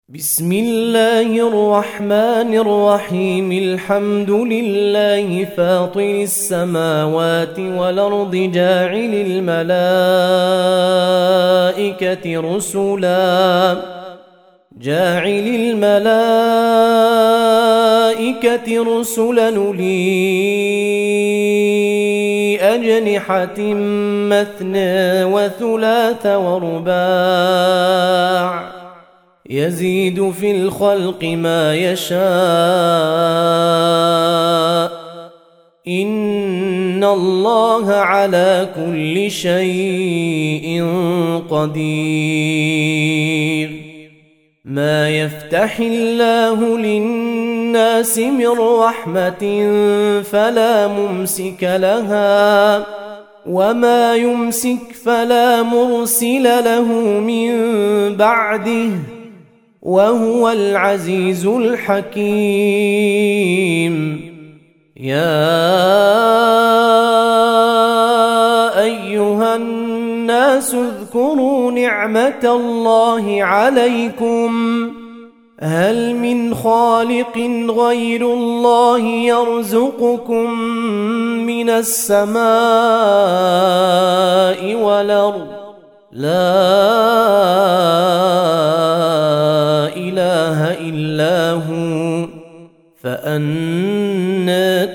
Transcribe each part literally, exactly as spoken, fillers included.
بسم الله الرحمن الرحيم. الحمد لله فاطر السماوات والأرض جاعل الملائكة رسلا جاعل الملائكة رسلا أولي أجنحة مثنى وثلاث ورباع يزيد في الخلق ما يشاء إن الله على كل شيء قدير. ما يفتح الله للناس من رحمة فلا ممسك لها وما يمسك فلا مرسل له من بعده وهو العزيز الحكيم. يا أيها الناس اذكروا نعمة الله عليكم هل من خالق غير الله يرزقكم من السماء والأرض لا إله إلا هو فأنى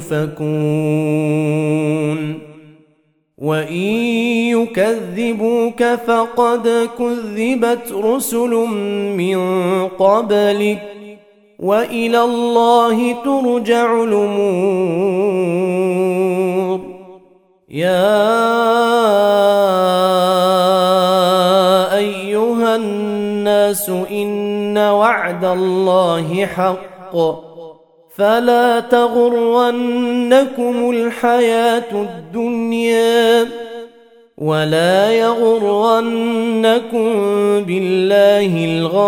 توفكون. وإن يكذبوك فقد كذبت رسل من قبلك وإلى الله ترجع الأمور. يا أيها الناس إن وعد الله حق فلا تغرنكم الحياة الدنيا ولا يغرنكم بالله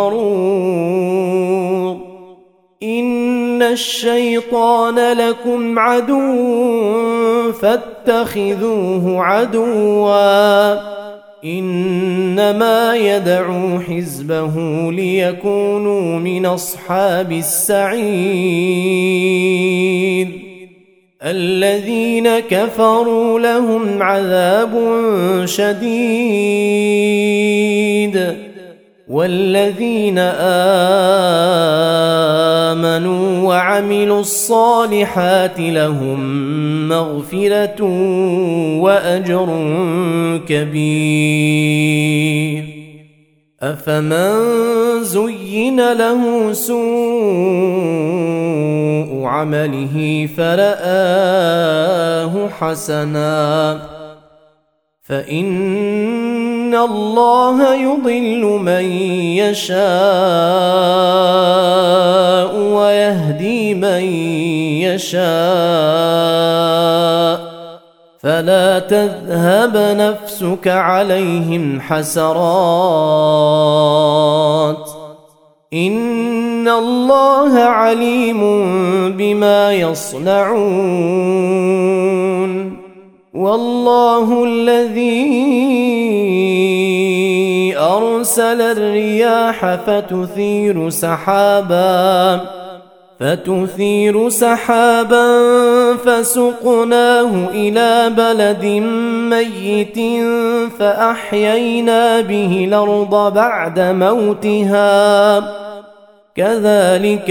الغرور. إن الشيطان لكم عدو فاتخذوه عدوا إنما يدعو حزبه ليكونوا من أصحاب السعير. الذين كفروا لهم عذاب شديد والذين آمنوا وعملوا الصالحات لهم مغفرة وأجر كبير. أفمن زين له سوء عمله فرآه حسنا فإن الله يضل من يشاء ويهدي من يشاء فلا تذهب نفسك عليهم حسرات إن الله عليم بما يصنعون. والله الذي أرسل الرياح فتثير سحابا فتثير سحابا فسقناه إلى بلد ميت فأحيينا به الأرض بعد موتها كذلك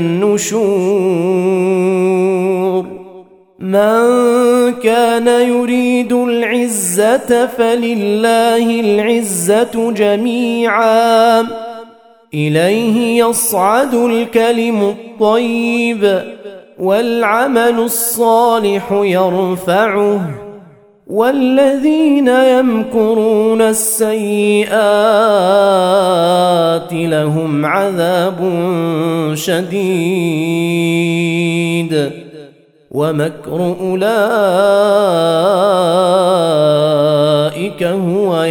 النشور. من كان يريد العزة فلله العزة جميعا إليه يصعد الكلم الطيب والعمل الصالح يرفعه والذين يمكرون السيئات لهم عذاب شديد ومكر أولئك هو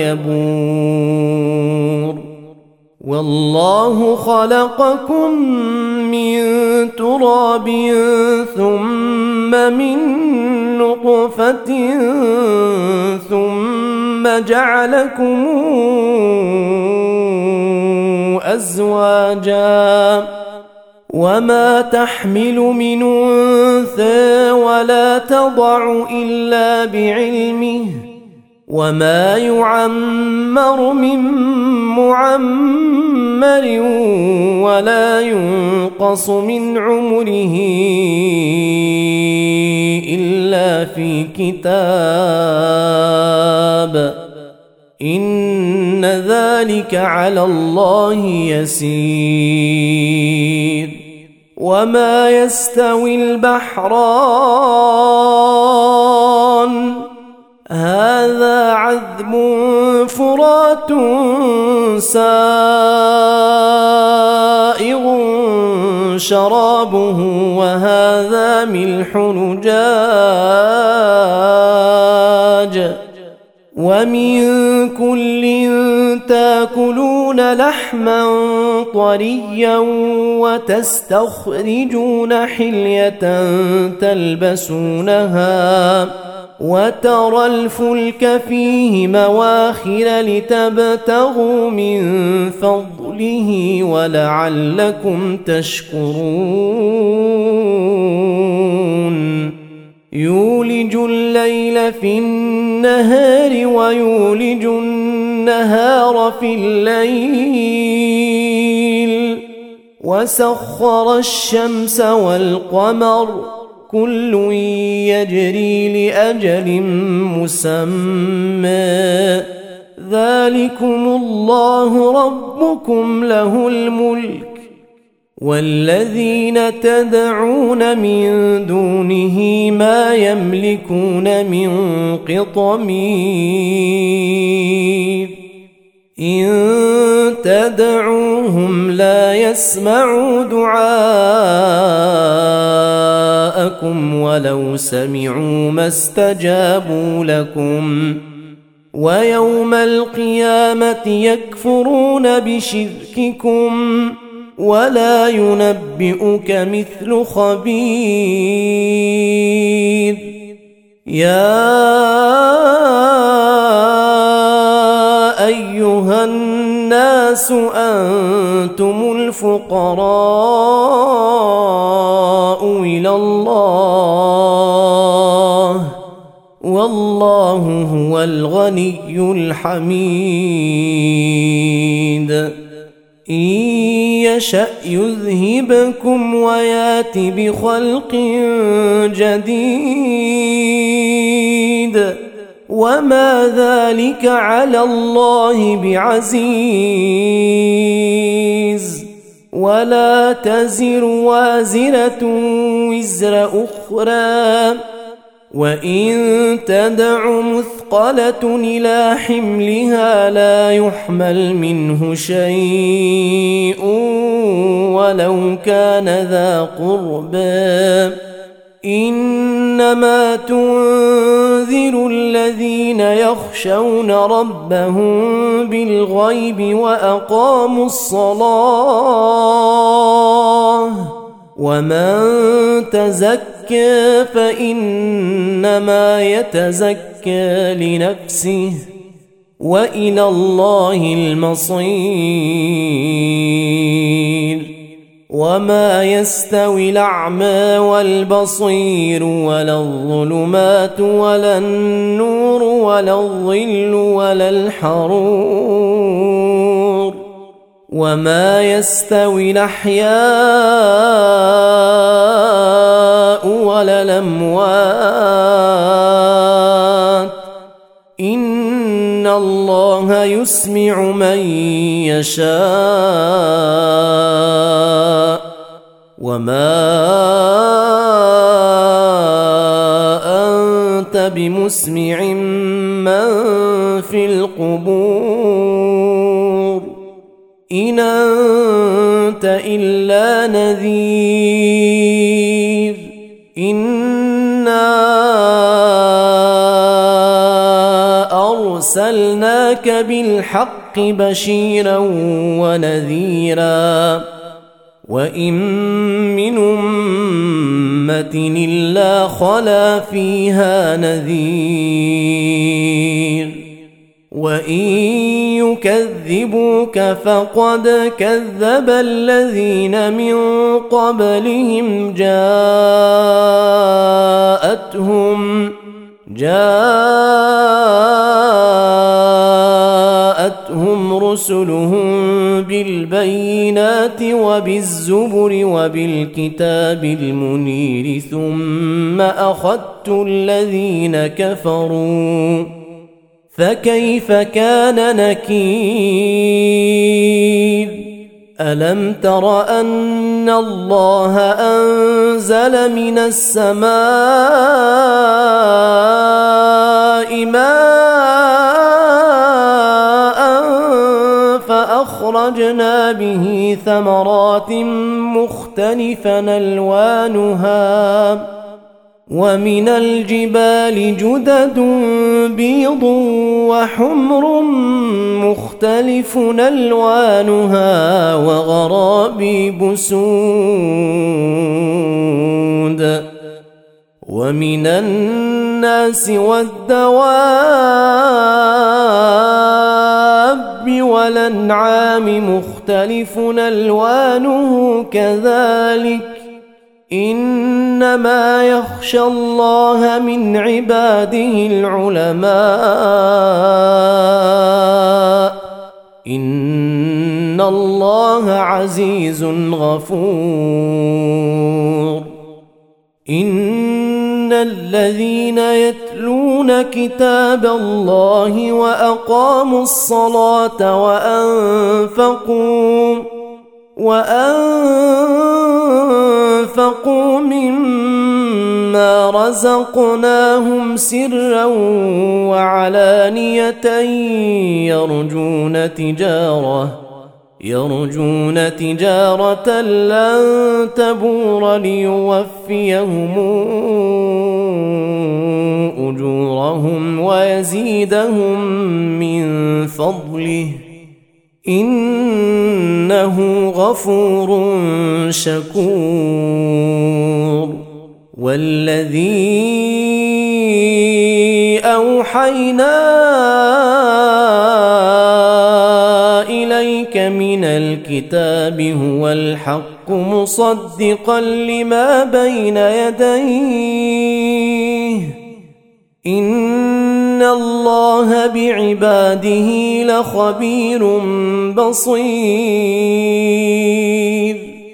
يبور. والله خلقكم من تراب ثم من نطفة ثم جعلكم أزواجا وما تحمل من أنثى ولا تضع إلا بعلمه وما يعمر من معمر ولا ينقص من عمره إلا في كتاب إن ذلك على الله يسير. وما يستوي البحران هذا عذب فرات سائغ شرابه وهذا ملح أجاج ومن كل تاكلون لحما طريا وتستخرجون حلية تلبسونها وترى الفلك فيه مواخر لتبتغوا من فضله ولعلكم تشكرون. يولج الليل في النهار ويولج النهار في الليل وسخر الشمس والقمر كل يجري لأجل مسمى ذلكم الله ربكم له الملك والذين تدعون من دونه ما يملكون من قطمير إن تدعوهم لا يسمعوا دعاءكم ولو سمعوا ما استجابوا لكم ويوم القيامة يكفرون بشرككم ولا ينبئك مثل خبير. يا أيها الناس أنتم الفقراء إلى الله والله هو الغني الحميد. إن يشأ يذهبكم ويات بخلق جديد وما ذلك على الله بعزيز. ولا تزر وازرة وزر أخرى وإن تدع مثقلة إلى حملها لا يحمل منه شيء ولو كان ذا قربى إنما تنذر الذين يخشون ربهم بالغيب وأقاموا الصلاة ومن تزكى فإنما يتزكى لنفسه وإلى الله المصير. وما يستوي الأعمى والبصير ولا الظلمات ولا النور ولا الظل ولا الحرور وما يستوي الأحياء ولا الأموات إن الله يسمع من يشاء وما أنت بمسمع من في القبور إن أنت إلا نذير. إنا أرسلناك بالحق بشيرا ونذيرا وإن من أمة إلا خلا فيها نذير وإن يكذبوك فقد كذب الذين من قبلهم جاءتهم جاءتهم رسلهم بالبينات وبالزبر وبالكتاب المنير ثم أخذت الذين كفروا فكيف كان نكير ألم تر أن الله أنزل من السماء ماء فأخرجنا به ثمرات مختلفا ألوانها ومن الجبال جدد بيض وحمر مختلف ألوانها وغرابيب سود ومن الناس والدواب والأنعام مختلف ألوانه كذلك إنما يخشى الله من عباده العلماء إن الله عزيز غفور إن الذين يتلون كتاب الله وأقاموا الصلاة وأنفقوا وأنفقوا مما رزقناهم سرا وعلانية يرجون تجارة يرجون تجارة لن تبور ليوفيهم أجورهم ويزيدهم من فضله إنه غفور شكور والذي أوحينا إليك من الكتاب هو الحق مصدقا لما بين يديه إن الله بعباده لخبير بصير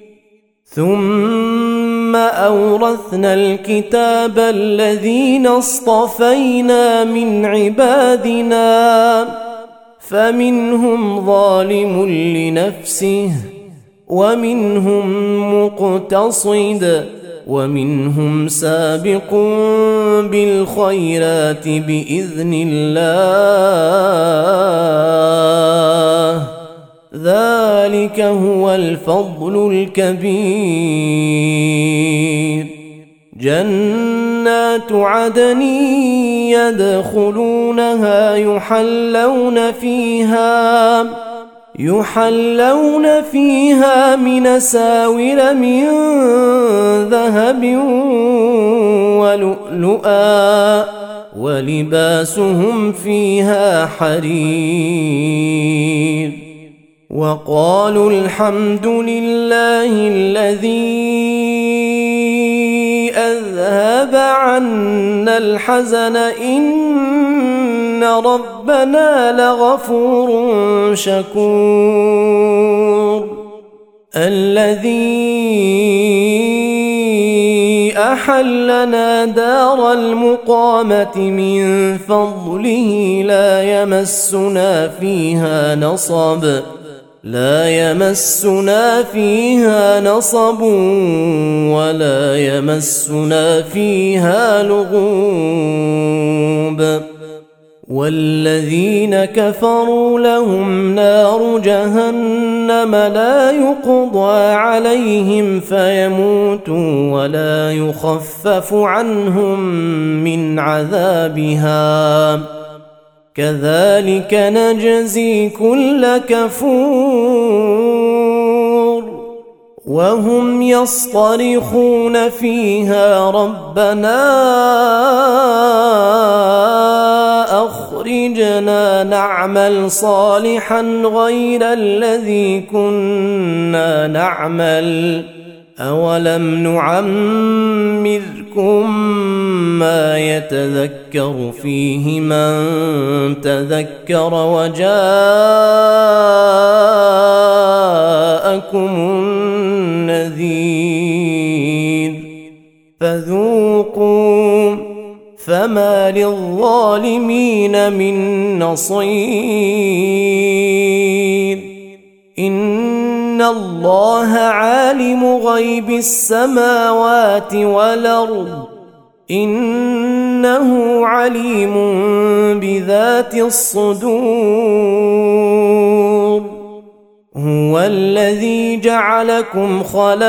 ثم أورثنا الكتاب الذين اصطفينا من عبادنا فمنهم ظالم لنفسه ومنهم مقتصد ومنهم سابق بالخيرات بإذن الله ذلك هو الفضل الكبير جنات عدن يدخلونها يحلون فيها يحلون فيها من أساور من ذهب ولؤلؤا ولباسهم فيها حرير وقالوا الحمد لله الذي أذهب عنا الحزن إن ربنا لغفور شكور الذي أحلنا دار المقامة من فضله لا يمسنا فيها نصب لا يمسنا فيها نصب ولا يمسنا فيها لغوب والذين كفروا لهم نار جهنم لا يقضى عليهم فيموتوا ولا يخفف عنهم من عذابها كذلك نجزي كل كفور وهم يصطرخون فيها ربنا أخرجنا أخرجنا نعمل صالحا غير الذي كنا نعمل أولم نعمركم ما يتذكر فيه من تذكر وجاءكم النذير فذوقوا فما للظالمين من نصير إن الله عالم غيب السماوات والأرض إنه عليم بذات الصدور هو الذي جعلكم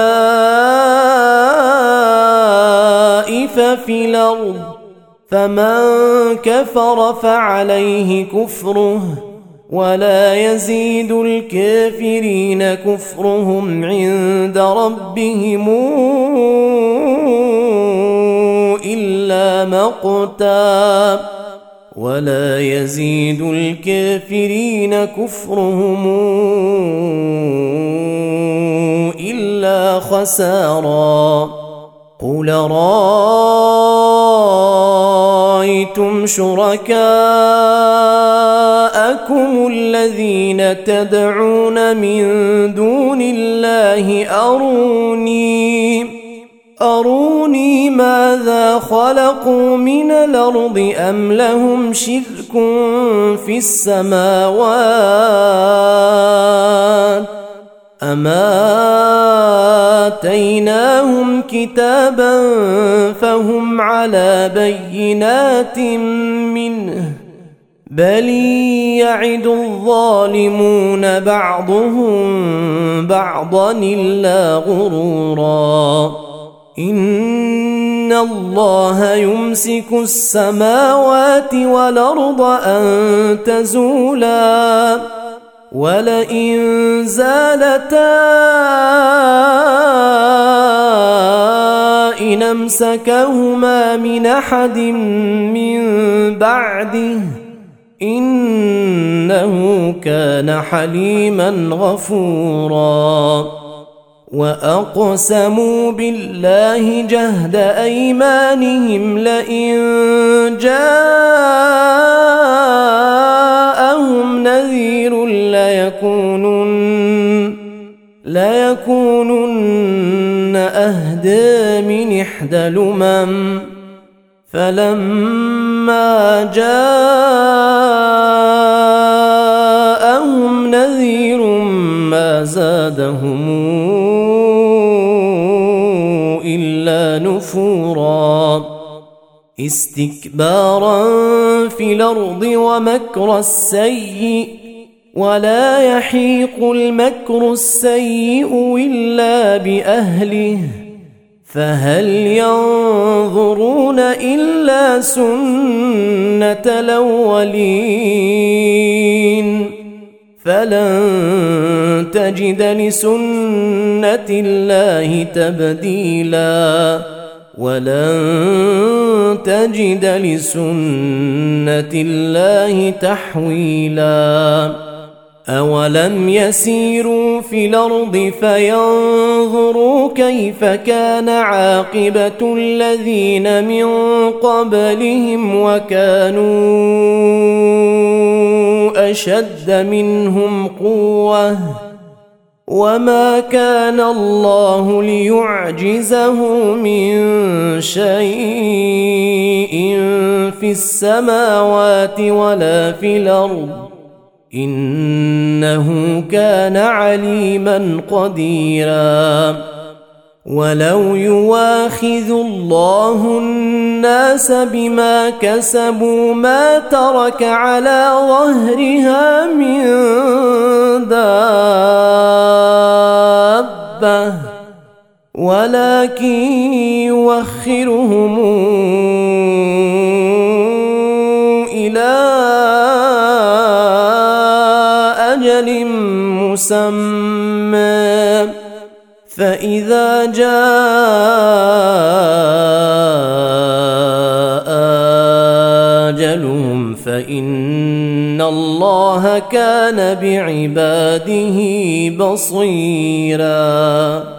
خلائف في الأرض فمن كفر فعليه كفره ولا يزيد الكافرين كفرهم عند ربهم إلا مقتا ولا يزيد الكافرين كفرهم إلا خسارا قل رأيتم شركاءكم الذين تدعون من دون الله أروني أروني ماذا خلقوا من الأرض أم لهم شرك في السماوات أما آتيناهم كتابا فهم على بينات منه بل يعد الظالمون بعضهم بعضا إلا غرورا إن الله يمسك السماوات والأرض أن تزولا ولئن زالتا إن أمسكهما من أحد من بعده إنه كان حليما غفورا وأقسموا بالله جهد أيمانهم لئن جاءهم نذير ليكونن ليكونن أهدى من إحدى الأمم فلما جاءهم نذير ما زادهم إلا نفورا استكبارا في الأرض ومكر السيء ولا يحيق المكر السيء إلا بأهله فهل ينظرون إلا سنة الأولين فلن تجد لسنة الله تبديلا ولن تجد لسنة الله تحويلا أولم يسيروا في الأرض فينظروا كيف كان عاقبة الذين من قبلهم وكانوا أشد منهم قوة وما كان الله ليعجزه من شيء في السماوات ولا في الأرض إنه كان عليما قديرا ولو يواخذ الله الناس بما كسبوا ما ترك على ظهرها من دابة ولكن يوخرهم إلى أجل مسمى فإذا جاء أعمالهم فإن الله كان بعباده بصيراً.